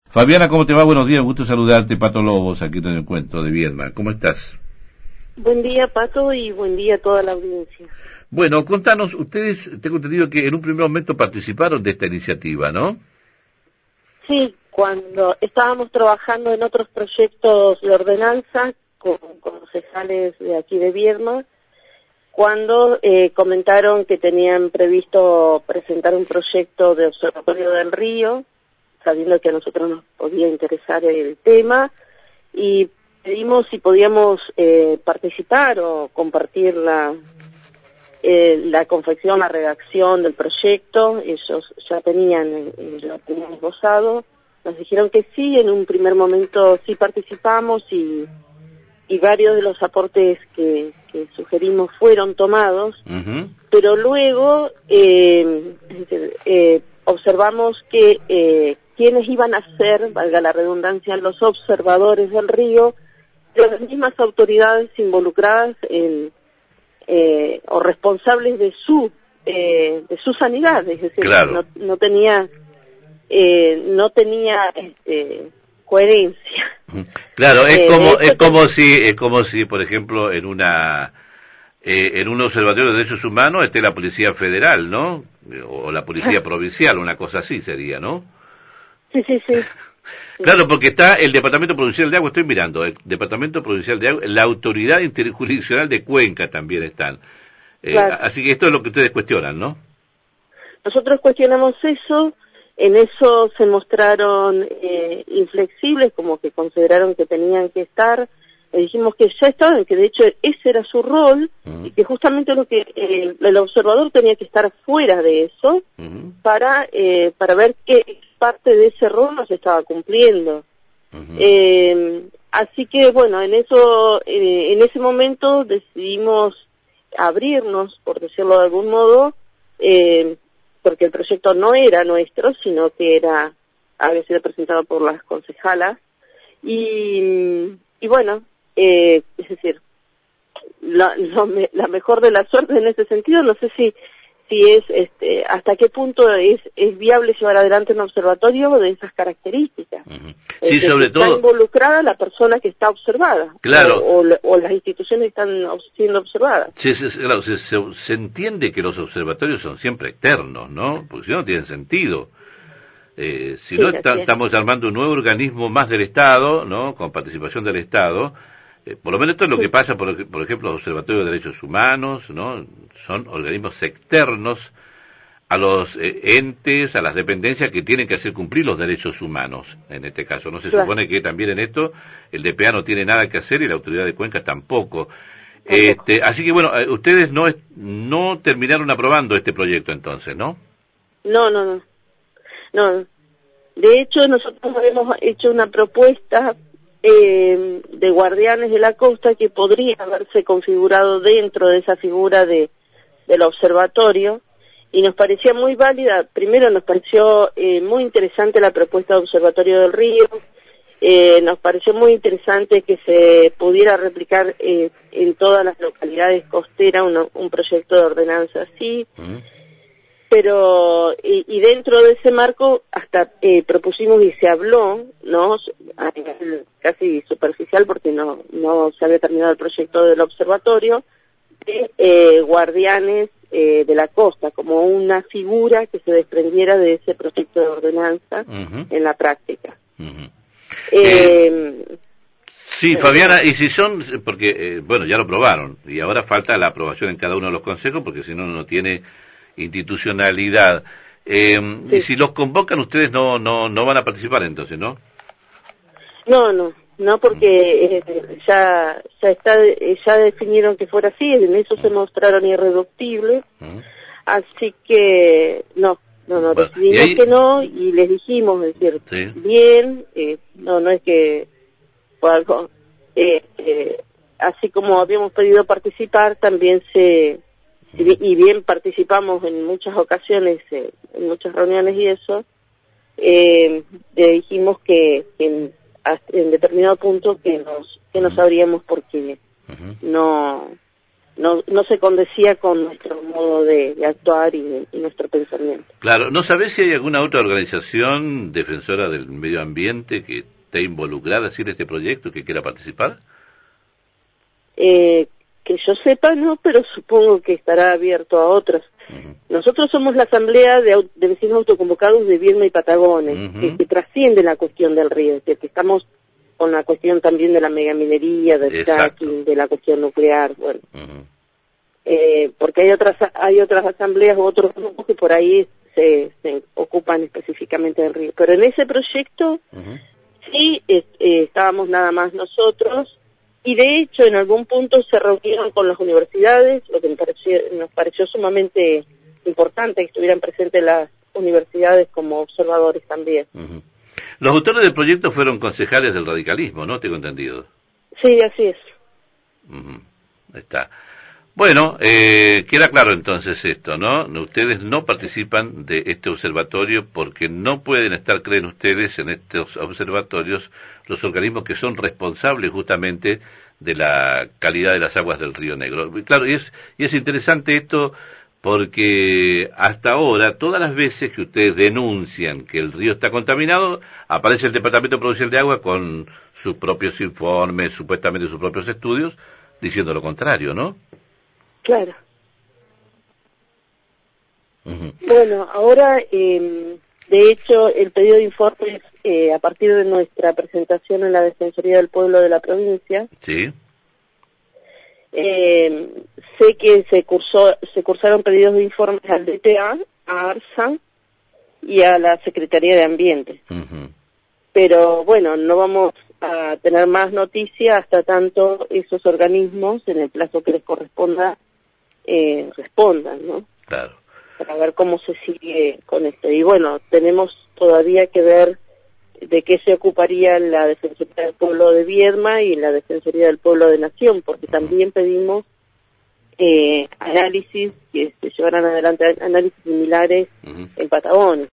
Fabiana, ¿cómo te va? Buenos días, gusto saludarte, Pato Lobos, aquí en el encuentro de Viedma. ¿Cómo estás? Buen día, Pato, y buen día a toda la audiencia. Bueno, contanos, ustedes, tengo entendido que en un primer momento participaron de esta iniciativa, ¿no? Sí, cuando estábamos trabajando en otros proyectos de ordenanza con concejales de aquí de Viedma, cuando comentaron que tenían previsto presentar un proyecto de observatorio del río, sabiendo que a nosotros nos podía interesar el tema, y pedimos si podíamos participar o compartir la confección, la redacción del proyecto. Ellos ya lo tenían esbozado, nos dijeron que sí, en un primer momento sí participamos y varios de los aportes que sugerimos fueron tomados, pero luego observamos que quienes iban a ser, valga la redundancia, los observadores del río, las mismas autoridades involucradas o responsables de su sanidad, es decir, claro. no tenía coherencia. Claro, es como si, por ejemplo, en un observatorio de derechos humanos esté la Policía Federal, ¿no? O la Policía Provincial, una cosa así sería, ¿no? Sí. Claro, porque está el Departamento Provincial de Agua, estoy mirando, el Departamento Provincial de Agua, la Autoridad Interjurisdiccional de Cuenca también están. Claro. Así que esto es lo que ustedes cuestionan, ¿no? Nosotros cuestionamos eso, en eso se mostraron inflexibles, como que consideraron que tenían que estar. Le dijimos que ya estaban, que de hecho ese era su rol, y que justamente lo que el observador tenía que estar fuera de eso para ver qué parte de ese rol no se estaba cumpliendo. Así que bueno, en ese momento decidimos abrirnos, por decirlo de algún modo, porque el proyecto no era nuestro, sino que había sido presentado por las concejalas, y bueno, es decir, la mejor de la suerte en ese sentido. No sé si es hasta qué punto es viable llevar adelante un observatorio de esas características. Sí, sobre todo está involucrada la persona que está observada, claro, o las instituciones están siendo observadas. Sí, claro, se entiende que los observatorios son siempre externos, ¿no? Porque si no, no tienen sentido. Si no, estamos armando un nuevo organismo más del Estado, ¿no? Con participación del Estado. Por lo menos esto es lo que pasa, por ejemplo, los observatorios de derechos humanos, ¿no? Son organismos externos a los entes, a las dependencias que tienen que hacer cumplir los derechos humanos, en este caso. No se supone que también en esto el DPA no tiene nada que hacer y la autoridad de Cuenca tampoco. Así que bueno, ustedes no terminaron aprobando este proyecto entonces, ¿no? No. De hecho, nosotros habíamos hecho una propuesta de guardianes de la costa que podría haberse configurado dentro de esa figura del observatorio, y nos parecía muy válida. Primero nos pareció muy interesante la propuesta de observatorio del río, nos pareció muy interesante que se pudiera replicar en todas las localidades costeras un proyecto de ordenanza así. Pero y dentro de ese marco hasta propusimos, y se habló, ¿no?, a nivel casi superficial, porque no se había terminado el proyecto del observatorio, de guardianes de la costa, como una figura que se desprendiera de ese proyecto de ordenanza en la práctica. Sí, Fabiana, y si son, porque, bueno, ya lo aprobaron, y ahora falta la aprobación en cada uno de los consejos, porque si no tiene institucionalidad. Sí. Y si los convocan, ustedes no van a participar entonces, ¿no? No, porque ya definieron que fuera así, en eso se mostraron irreductibles, así que no, bueno, decidimos que no, y les dijimos, es decir, bien, no es que fue algo, así como habíamos pedido participar, también y bien participamos en muchas ocasiones, en muchas reuniones y eso, le dijimos que en determinado punto que no sabríamos, porque no no se condecía con nuestro modo de actuar y nuestro pensamiento. Claro, ¿no sabés si hay alguna otra organización defensora del medio ambiente que esté involucrada así en este proyecto, que quiera participar? Que yo sepa, no, pero supongo que estará abierto a otras. Nosotros somos la asamblea de vecinos autoconvocados de Viedma y Patagones, que trasciende la cuestión del río, es decir, que estamos con la cuestión también de la megaminería, del fracking, de la cuestión nuclear, bueno. Porque hay otras asambleas u otros grupos que por ahí se ocupan específicamente del río. Pero en ese proyecto sí estábamos nada más nosotros, y de hecho en algún punto se reunieron con las universidades, lo que nos pareció sumamente importante que estuvieran presentes las universidades como observadores también. Los autores del proyecto fueron concejales del radicalismo, ¿no? Tengo entendido. Sí, así es. Está. Bueno, queda claro entonces esto, ¿no? Ustedes no participan de este observatorio porque no pueden estar, creen ustedes, en estos observatorios los organismos que son responsables justamente de la calidad de las aguas del Río Negro. Claro, y es interesante esto porque hasta ahora, todas las veces que ustedes denuncian que el río está contaminado, aparece el Departamento Provincial de Agua con sus propios informes, supuestamente sus propios estudios, diciendo lo contrario, ¿no? Claro. Bueno, ahora, de hecho, el pedido de informes, a partir de nuestra presentación en la Defensoría del Pueblo de la provincia, sí. Sé que se cursaron pedidos de informes al DTA, a ARSA y a la Secretaría de Ambiente. Pero bueno, no vamos a tener más noticias hasta tanto esos organismos, en el plazo que les corresponda, respondan, ¿no? Claro. Para ver cómo se sigue con esto. Y bueno, tenemos todavía que ver de qué se ocuparía la Defensoría del Pueblo de Viedma y la Defensoría del Pueblo de Nación, porque también pedimos análisis, que se llevaran adelante análisis similares en Patagones.